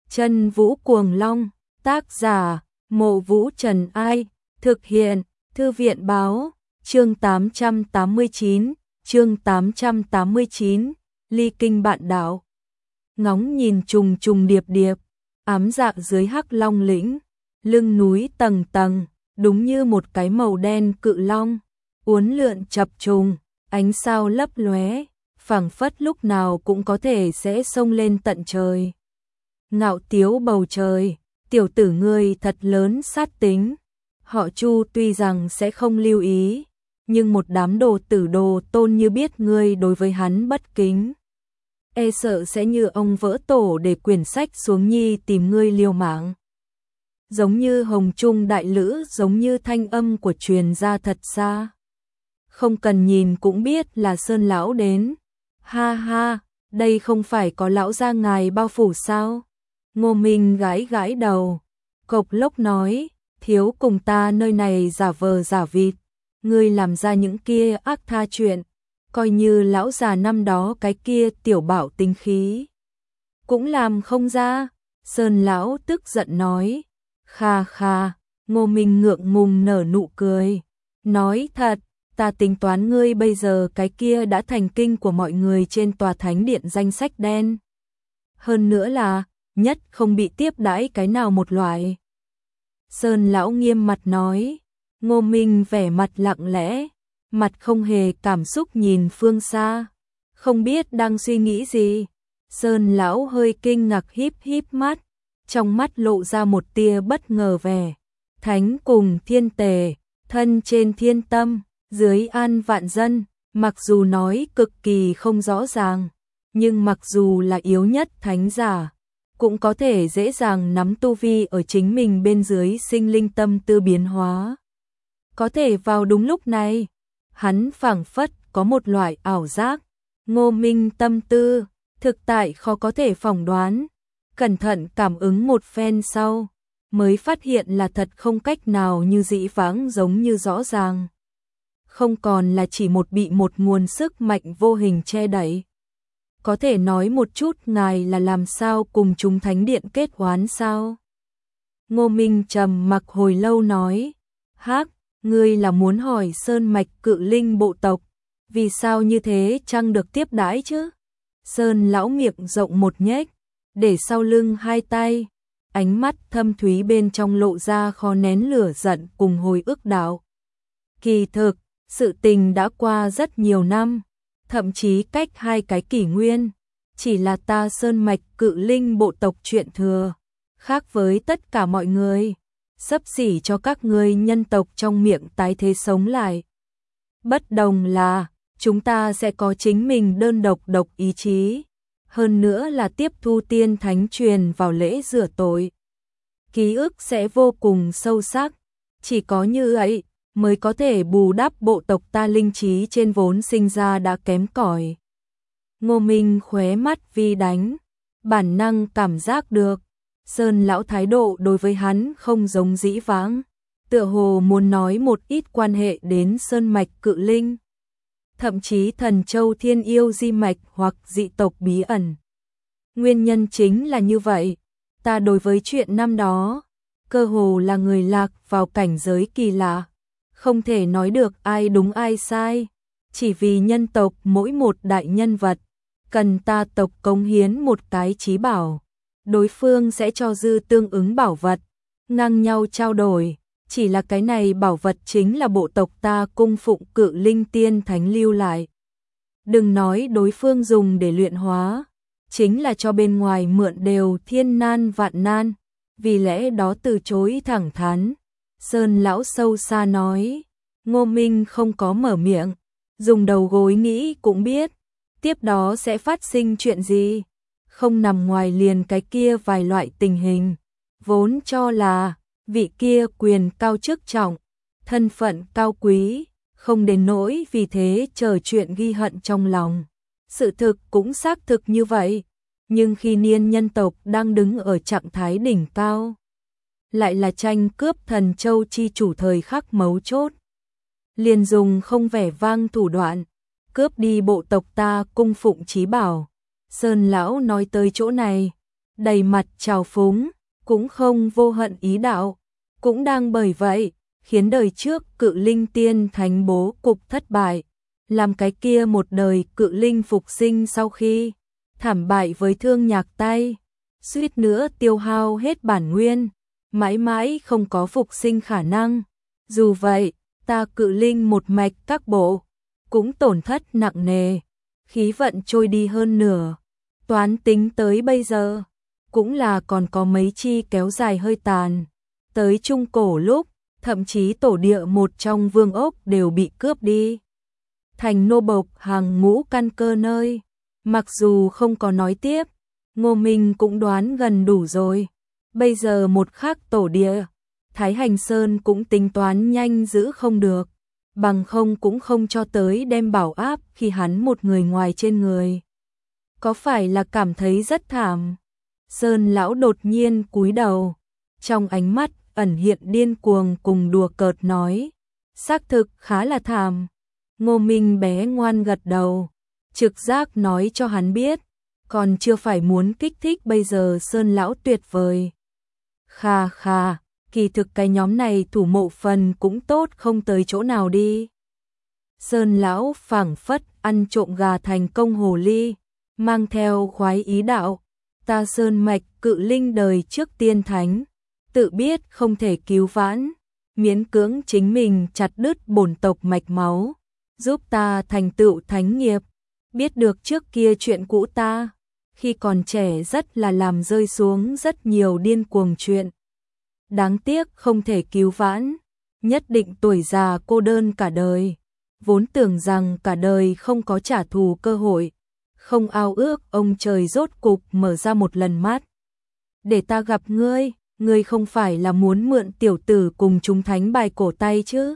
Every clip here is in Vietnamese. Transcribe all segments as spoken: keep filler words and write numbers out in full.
Chân Vũ Cuồng Long, tác giả, Mộ Vũ Trần Ai, thực hiện, Thư viện Báo, chương tám trăm tám mươi chín, chương tám trăm tám mươi chín, ly kinh bạn đạo. Ngóng nhìn trùng trùng điệp điệp, ám dạ dưới Hắc Long lĩnh, lưng núi tầng tầng, đúng như một cái màu đen cự long, uốn lượn chập trùng, ánh sao lấp lóe, phảng phất lúc nào cũng có thể sẽ xông lên tận trời. Ngạo tiếu bầu trời, tiểu tử ngươi thật lớn sát tính. Họ Chu tuy rằng sẽ không lưu ý, nhưng một đám đồ tử đồ tôn như biết ngươi đối với hắn bất kính, e sợ sẽ như ông vỡ tổ để quyển sách xuống nhi tìm ngươi liều mạng. Giống như hồng trung đại lữ, giống như thanh âm của truyền ra thật xa. Không cần nhìn cũng biết là Sơn lão đến. Ha ha, đây không phải có lão gia ngài bao phủ sao? Ngô Minh gãi gãi đầu, cộc lốc nói, thiếu cùng ta nơi này giả vờ giả vịt, ngươi làm ra những kia ác tha chuyện, coi như lão già năm đó cái kia tiểu bảo tính khí cũng làm không ra. Sơn lão tức giận nói, kha kha. Ngô Minh ngượng ngùng nở nụ cười, nói thật, ta tính toán ngươi bây giờ cái kia đã thành kinh của mọi người trên tòa thánh điện danh sách đen. Hơn nữa là, nhất không bị tiếp đãi cái nào một loại. Sơn lão nghiêm mặt nói. Ngô Minh vẻ mặt lặng lẽ, mặt không hề cảm xúc nhìn phương xa, không biết đang suy nghĩ gì. Sơn lão hơi kinh ngạc híp híp mắt, trong mắt lộ ra một tia bất ngờ vẻ. Thánh cùng thiên tề, thân trên thiên tâm, dưới an vạn dân, mặc dù nói cực kỳ không rõ ràng, nhưng mặc dù là yếu nhất thánh giả, cũng có thể dễ dàng nắm tu vi ở chính mình bên dưới sinh linh tâm tư biến hóa. Có thể vào đúng lúc này, hắn phảng phất có một loại ảo giác, Ngô Minh tâm tư, thực tại khó có thể phỏng đoán. Cẩn thận cảm ứng một phen sau, mới phát hiện là thật không cách nào như dĩ vãng giống như rõ ràng. Không còn là chỉ một bị một nguồn sức mạnh vô hình che đẩy. Có thể nói một chút ngài là làm sao cùng chúng thánh điện kết oán sao? Ngô Minh trầm mặc hồi lâu nói, hắc, ngươi là muốn hỏi sơn mạch cự linh bộ tộc, vì sao như thế chăng được tiếp đãi chứ? Sơn lão miệng rộng một nhếch, để sau lưng hai tay, ánh mắt thâm thúy bên trong lộ ra khó nén lửa giận cùng hồi ức đạo. Kỳ thực, sự tình đã qua rất nhiều năm, thậm chí cách hai cái kỷ nguyên, chỉ là ta sơn mạch cự linh bộ tộc chuyện thừa, khác với tất cả mọi người, xấp xỉ cho các ngươi nhân tộc trong miệng tái thế sống lại. Bất đồng là, chúng ta sẽ có chính mình đơn độc độc ý chí, hơn nữa là tiếp thu tiên thánh truyền vào lễ rửa tội. Ký ức sẽ vô cùng sâu sắc, chỉ có như ấy mới có thể bù đắp bộ tộc ta linh trí trên vốn sinh ra đã kém cỏi. Ngô Minh khóe mắt vi đánh, bản năng cảm giác được, Sơn lão thái độ đối với hắn không giống dĩ vãng, tựa hồ muốn nói một ít quan hệ đến sơn mạch cự linh, thậm chí thần châu thiên yêu di mạch hoặc dị tộc bí ẩn. Nguyên nhân chính là như vậy, ta đối với chuyện năm đó, cơ hồ là người lạc vào cảnh giới kỳ lạ, không thể nói được ai đúng ai sai, chỉ vì nhân tộc mỗi một đại nhân vật, cần ta tộc cống hiến một cái chí bảo, đối phương sẽ cho dư tương ứng bảo vật, ngang nhau trao đổi, chỉ là cái này bảo vật chính là bộ tộc ta cung phụng cự linh tiên thánh lưu lại. Đừng nói đối phương dùng để luyện hóa, chính là cho bên ngoài mượn đều thiên nan vạn nan, vì lẽ đó từ chối thẳng thắn. Sơn lão sâu xa nói. Ngô Minh không có mở miệng, dùng đầu gối nghĩ cũng biết, tiếp đó sẽ phát sinh chuyện gì, không nằm ngoài liền cái kia vài loại tình hình, vốn cho là vị kia quyền cao chức trọng, thân phận cao quý, không đến nỗi vì thế chờ chuyện ghi hận trong lòng. Sự thực cũng xác thực như vậy, nhưng khi niên nhân tộc đang đứng ở trạng thái đỉnh cao, lại là tranh cướp thần châu chi chủ thời khắc mấu chốt, liền dùng không vẻ vang thủ đoạn, cướp đi bộ tộc ta cung phụng chí bảo. Sơn lão nói tới chỗ này, đầy mặt trào phúng, cũng không vô hận ý đạo. Cũng đang bởi vậy, khiến đời trước Cự Linh Tiên Thánh bố cục thất bại, làm cái kia một đời Cự Linh phục sinh sau khi thảm bại với Thương Nhạc tay, suýt nữa tiêu hao hết bản nguyên, mãi mãi không có phục sinh khả năng. Dù vậy, ta Cự Linh một mạch các bộ, cũng tổn thất nặng nề, khí vận trôi đi hơn nửa. Toán tính tới bây giờ, cũng là còn có mấy chi kéo dài hơi tàn. Tới trung cổ lúc, thậm chí tổ địa một trong vương ốc đều bị cướp đi. Thành nô bộc hàng ngũ căn cơ nơi. Mặc dù không có nói tiếp, Ngô Minh cũng đoán gần đủ rồi. Bây giờ một khắc tổ địa, Thái Hành Sơn cũng tính toán nhanh giữ không được. Bằng không cũng không cho tới đem bảo áp khi hắn một người ngoài trên người. Có phải là cảm thấy rất thảm? Sơn lão đột nhiên cúi đầu, trong ánh mắt ẩn hiện điên cuồng cùng đùa cợt nói, xác thực khá là thảm. Ngô Minh bé ngoan gật đầu, trực giác nói cho hắn biết, còn chưa phải muốn kích thích bây giờ Sơn lão tuyệt vời. Kha kha, kỳ thực cái nhóm này thủ mộ phần cũng tốt không tới chỗ nào đi. Sơn lão phảng phất ăn trộm gà thành công hồ ly, mang theo khoái ý đạo, ta Sơn mạch Cự Linh đời trước tiên thánh, tự biết không thể cứu vãn, miễn cưỡng chính mình chặt đứt bổn tộc mạch máu, giúp ta thành tựu thánh nghiệp. Biết được trước kia chuyện cũ ta, khi còn trẻ rất là làm rơi xuống rất nhiều điên cuồng chuyện. Đáng tiếc không thể cứu vãn, nhất định tuổi già cô đơn cả đời. Vốn tưởng rằng cả đời không có trả thù cơ hội, không ao ước ông trời rốt cục mở ra một lần mắt. Để ta gặp ngươi, ngươi không phải là muốn mượn tiểu tử cùng chúng thánh bài cổ tay chứ?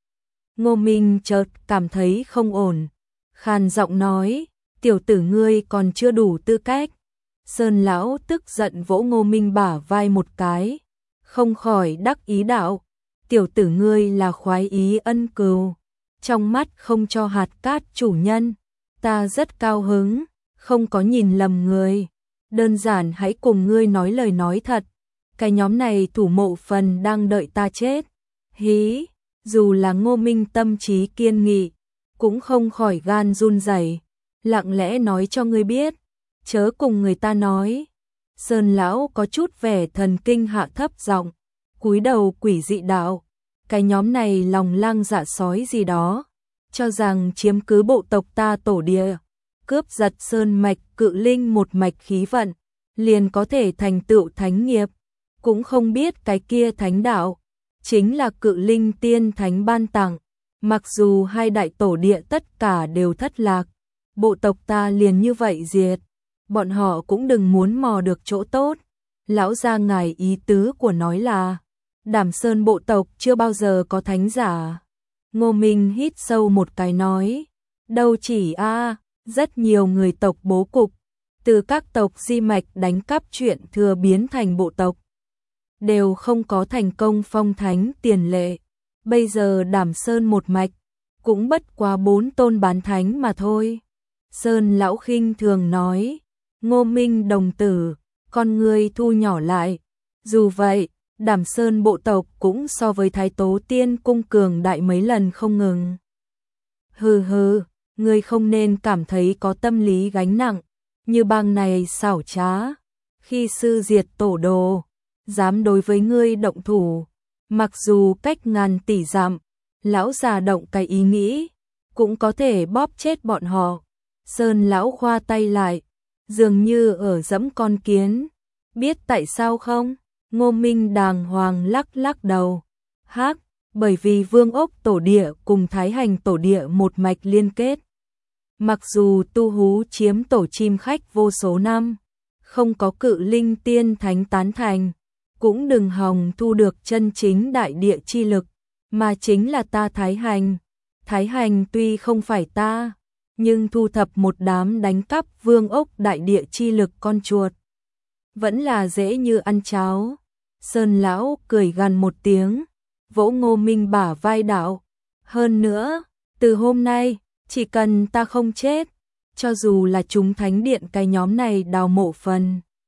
Ngô Minh chợt cảm thấy không ổn, khàn giọng nói, tiểu tử ngươi còn chưa đủ tư cách. Sơn lão tức giận vỗ Ngô Minh bả vai một cái, không khỏi đắc ý đạo, tiểu tử ngươi là khoái ý ân cừu, trong mắt không cho hạt cát chủ nhân, ta rất cao hứng, không có nhìn lầm người, đơn giản hãy cùng ngươi nói lời nói thật, cái nhóm này thủ mộ phần đang đợi ta chết. Hí, dù là Ngô Minh tâm trí kiên nghị, cũng không khỏi gan run rẩy, lặng lẽ nói cho ngươi biết, chớ cùng người ta nói. Sơn lão có chút vẻ thần kinh hạ thấp giọng, cúi đầu quỷ dị đạo, cái nhóm này lòng lang dạ sói gì đó, cho rằng chiếm cứ bộ tộc ta tổ địa, cướp giật Sơn mạch Cự Linh một mạch khí vận, liền có thể thành tựu thánh nghiệp, cũng không biết cái kia thánh đạo chính là Cự Linh Tiên Thánh ban tặng. Mặc dù hai đại tổ địa tất cả đều thất lạc, bộ tộc ta liền như vậy diệt, bọn họ cũng đừng muốn mò được chỗ tốt. Lão gia ngài ý tứ của nói là, Đảm Sơn bộ tộc chưa bao giờ có thánh giả. Ngô Minh hít sâu một cái nói, đâu chỉ a, rất nhiều người tộc bố cục, từ các tộc di mạch đánh cắp chuyện thừa biến thành bộ tộc, đều không có thành công phong thánh tiền lệ. Bây giờ Đảm Sơn một mạch, cũng bất quá bốn tôn bán thánh mà thôi. Sơn lão khinh thường nói, Ngô Minh đồng tử, con ngươi thu nhỏ lại. Dù vậy, Đảm Sơn bộ tộc cũng so với Thái Tố Tiên cung cường đại mấy lần không ngừng. Hừ hừ, ngươi không nên cảm thấy có tâm lý gánh nặng, như bang này xảo trá. Khi sư diệt tổ đồ, dám đối với ngươi động thủ, mặc dù cách ngàn tỷ dặm, lão già động cái ý nghĩ, cũng có thể bóp chết bọn họ. Sơn lão khoa tay lại, dường như ở dẫm con kiến. Biết tại sao không? Ngô Minh đàng hoàng lắc lắc đầu. Hắc, bởi vì Vương ốc tổ địa cùng Thái Hành tổ địa một mạch liên kết. Mặc dù tu hú chiếm tổ chim khách vô số năm, không có Cự Linh Tiên Thánh tán thành, cũng đừng hòng thu được chân chính đại địa chi lực, mà chính là ta Thái Hành. Thái Hành tuy không phải ta, nhưng thu thập một đám đánh cắp vương ốc đại địa chi lực con chuột, vẫn là dễ như ăn cháo. Sơn lão cười gằn một tiếng, vỗ Ngô Minh bả vai đạo, hơn nữa, từ hôm nay, chỉ cần ta không chết, cho dù là chúng thánh điện cái nhóm này đào mộ phần,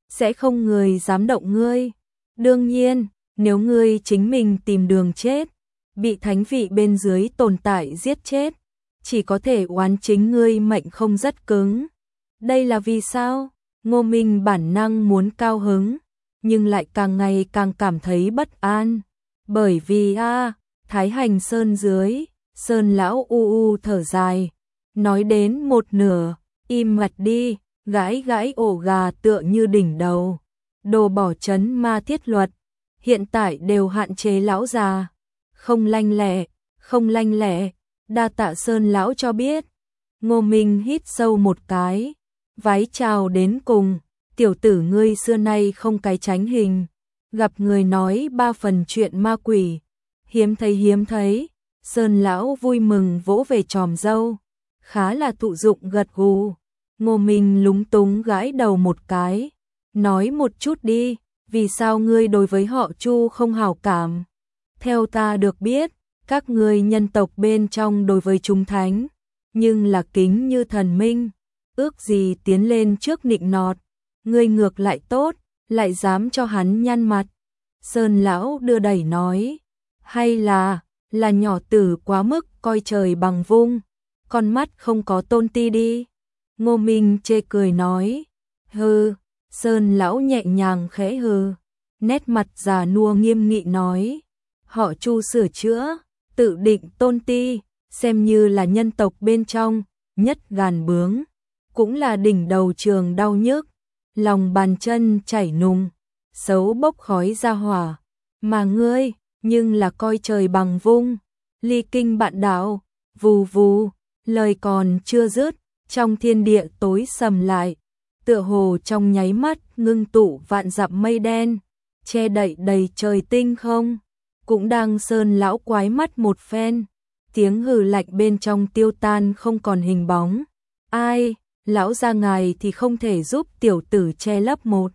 sẽ không người dám động ngươi. Đương nhiên, nếu ngươi chính mình tìm đường chết, bị thánh vị bên dưới tồn tại giết chết, chỉ có thể oán chính ngươi mệnh không rất cứng. Đây là vì sao? Ngô Minh bản năng muốn cao hứng, nhưng lại càng ngày càng cảm thấy bất an. Bởi vì a, Thái Hành Sơn dưới, Sơn lão u u thở dài, nói đến một nửa, im mặt đi, gãi gãi ổ gà tựa như đỉnh đầu. Đồ bỏ trấn ma thiết luật, hiện tại đều hạn chế lão già, không lanh lẹ, không lanh lẹ, đa tạ Sơn lão cho biết. Ngô Minh hít sâu một cái, vái chào đến cùng, tiểu tử ngươi xưa nay không cái tránh hình, gặp người nói ba phần chuyện ma quỷ, hiếm thấy hiếm thấy. Sơn lão vui mừng vỗ về tròm dâu, khá là thụ dụng gật gù. Ngô Minh lúng túng gãi đầu một cái, nói một chút đi, vì sao ngươi đối với họ Chu không hảo cảm? Theo ta được biết, các ngươi nhân tộc bên trong đối với chúng thánh, nhưng là kính như thần minh, ước gì tiến lên trước nịnh nọt, ngươi ngược lại tốt, lại dám cho hắn nhăn mặt. Sơn lão đưa đẩy nói, hay là, là nhỏ tử quá mức coi trời bằng vung, con mắt không có tôn ti đi. Ngô Minh chê cười nói, hừ. Sơn lão nhẹ nhàng khẽ hừ, nét mặt già nua nghiêm nghị nói, họ Chu sửa chữa, tự định tôn ti, xem như là nhân tộc bên trong, nhất gàn bướng, cũng là đỉnh đầu trường đau nhức, lòng bàn chân chảy nùng, xấu bốc khói ra hỏa, mà ngươi, nhưng là coi trời bằng vung, ly kinh bạn đạo, vù vù, lời còn chưa dứt, trong thiên địa tối sầm lại, tựa hồ trong nháy mắt ngưng tụ vạn dặm mây đen, che đậy đầy trời tinh không. Cũng đang Sơn lão quái mắt một phen, tiếng hừ lạnh bên trong tiêu tan không còn hình bóng. Ai, lão gia ngài thì không thể giúp tiểu tử che lấp một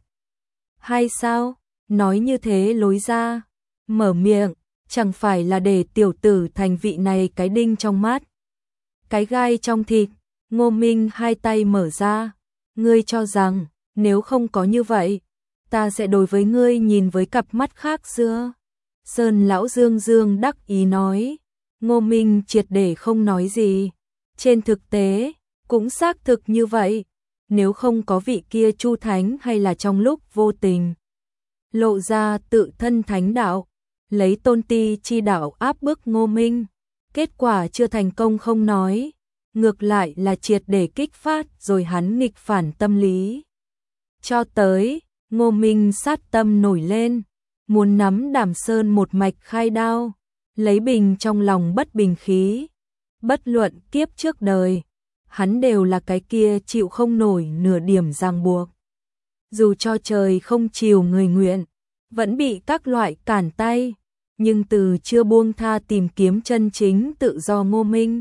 hay sao? Nói như thế lối ra, mở miệng, chẳng phải là để tiểu tử thành vị này cái đinh trong mắt, cái gai trong thịt. Ngô Minh hai tay mở ra, ngươi cho rằng nếu không có như vậy, ta sẽ đối với ngươi nhìn với cặp mắt khác xưa. Sơn lão dương dương đắc ý nói. Ngô Minh triệt để không nói gì. Trên thực tế, cũng xác thực như vậy. Nếu không có vị kia Chu Thánh hay là trong lúc vô tình lộ ra tự thân thánh đạo, lấy tôn ti chi đạo áp bức Ngô Minh, kết quả chưa thành công không nói, ngược lại là triệt để kích phát rồi hắn nghịch phản tâm lý. Cho tới, Ngô Minh sát tâm nổi lên, muốn nắm Đàm Sơn một mạch khai đao, lấy bình trong lòng bất bình khí. Bất luận kiếp trước đời, hắn đều là cái kia chịu không nổi nửa điểm ràng buộc. Dù cho trời không chiều người nguyện, vẫn bị các loại cản tay, nhưng từ chưa buông tha tìm kiếm chân chính tự do Ngô Minh.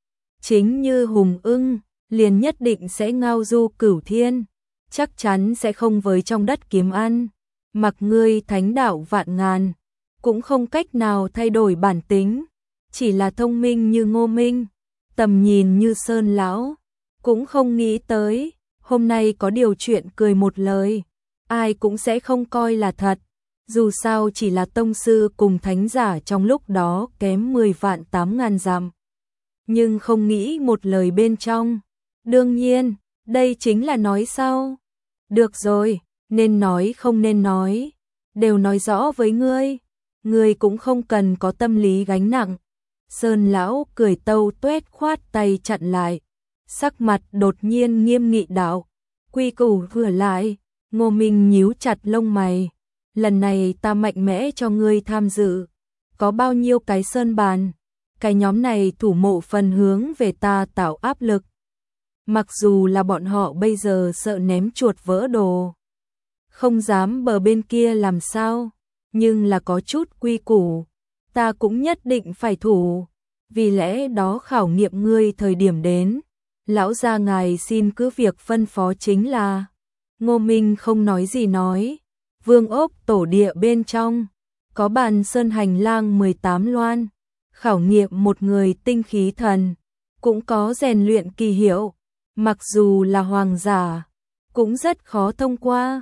Chính như hùng ưng, liền nhất định sẽ ngao du cửu thiên, chắc chắn sẽ không với trong đất kiếm ăn, mặc ngươi thánh đạo vạn ngàn, cũng không cách nào thay đổi bản tính, chỉ là thông minh như Ngô Minh, tầm nhìn như Sơn lão, cũng không nghĩ tới, hôm nay có điều chuyện cười một lời, ai cũng sẽ không coi là thật, dù sao chỉ là tông sư cùng thánh giả trong lúc đó kém mười vạn tám ngàn dặm. Nhưng không nghĩ một lời bên trong. Đương nhiên, đây chính là nói sau. Được rồi, nên nói không nên nói, đều nói rõ với ngươi, ngươi cũng không cần có tâm lý gánh nặng. Sơn lão cười tâu tuét khoát tay chặn lại, sắc mặt đột nhiên nghiêm nghị đạo, quy củ vừa lại. Ngô Minh nhíu chặt lông mày, lần này ta mạnh mẽ cho ngươi tham dự, có bao nhiêu cái sơn bàn, cái nhóm này thủ mộ phần hướng về ta tạo áp lực. Mặc dù là bọn họ bây giờ sợ ném chuột vỡ đồ, không dám bờ bên kia làm sao, nhưng là có chút quy củ, ta cũng nhất định phải thủ, vì lẽ đó khảo nghiệm ngươi thời điểm đến, lão gia ngài xin cứ việc phân phó chính là. Ngô Minh không nói gì nói, vương ốc tổ địa bên trong, có bàn sơn hành lang mười tám loan, khảo nghiệm một người tinh khí thần, cũng có rèn luyện kỳ hiệu, mặc dù là hoàng giả, cũng rất khó thông qua.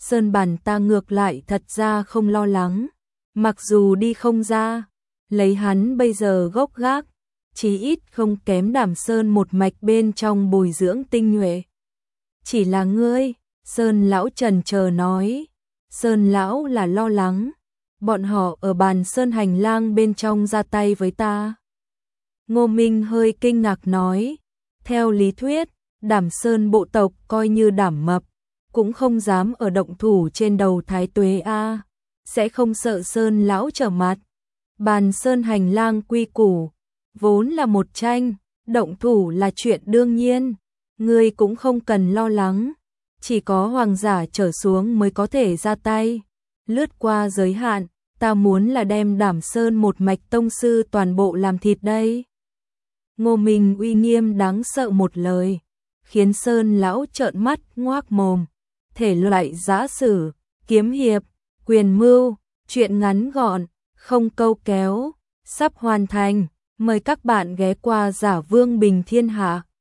Sơn Bản ta ngược lại thật ra không lo lắng, mặc dù đi không ra, lấy hắn bây giờ gốc gác, chí ít không kém Đảm Sơn một mạch bên trong bồi dưỡng tinh nhuệ. Chỉ là ngươi, Sơn lão trần chờ nói, Sơn lão là lo lắng, bọn họ ở bàn Sơn hành lang bên trong ra tay với ta. Ngô Minh hơi kinh ngạc nói, theo lý thuyết, Đảm Sơn bộ tộc coi như Đảm Mập, cũng không dám ở động thủ trên đầu Thái Tuế a, sẽ không sợ Sơn lão trở mặt. Bàn Sơn hành lang quy củ, vốn là một tranh, động thủ là chuyện đương nhiên, ngươi cũng không cần lo lắng, chỉ có hoàng giả trở xuống mới có thể ra tay. Lướt qua giới hạn, ta muốn là đem Đảm Sơn một mạch tông sư toàn bộ làm thịt đây. Ngô Minh uy nghiêm đáng sợ một lời, khiến Sơn lão trợn mắt ngoác mồm. Thể loại giã sử, kiếm hiệp, quyền mưu, chuyện ngắn gọn, không câu kéo, sắp hoàn thành. Mời các bạn ghé qua Giả Vương Bình Thiên Hạ.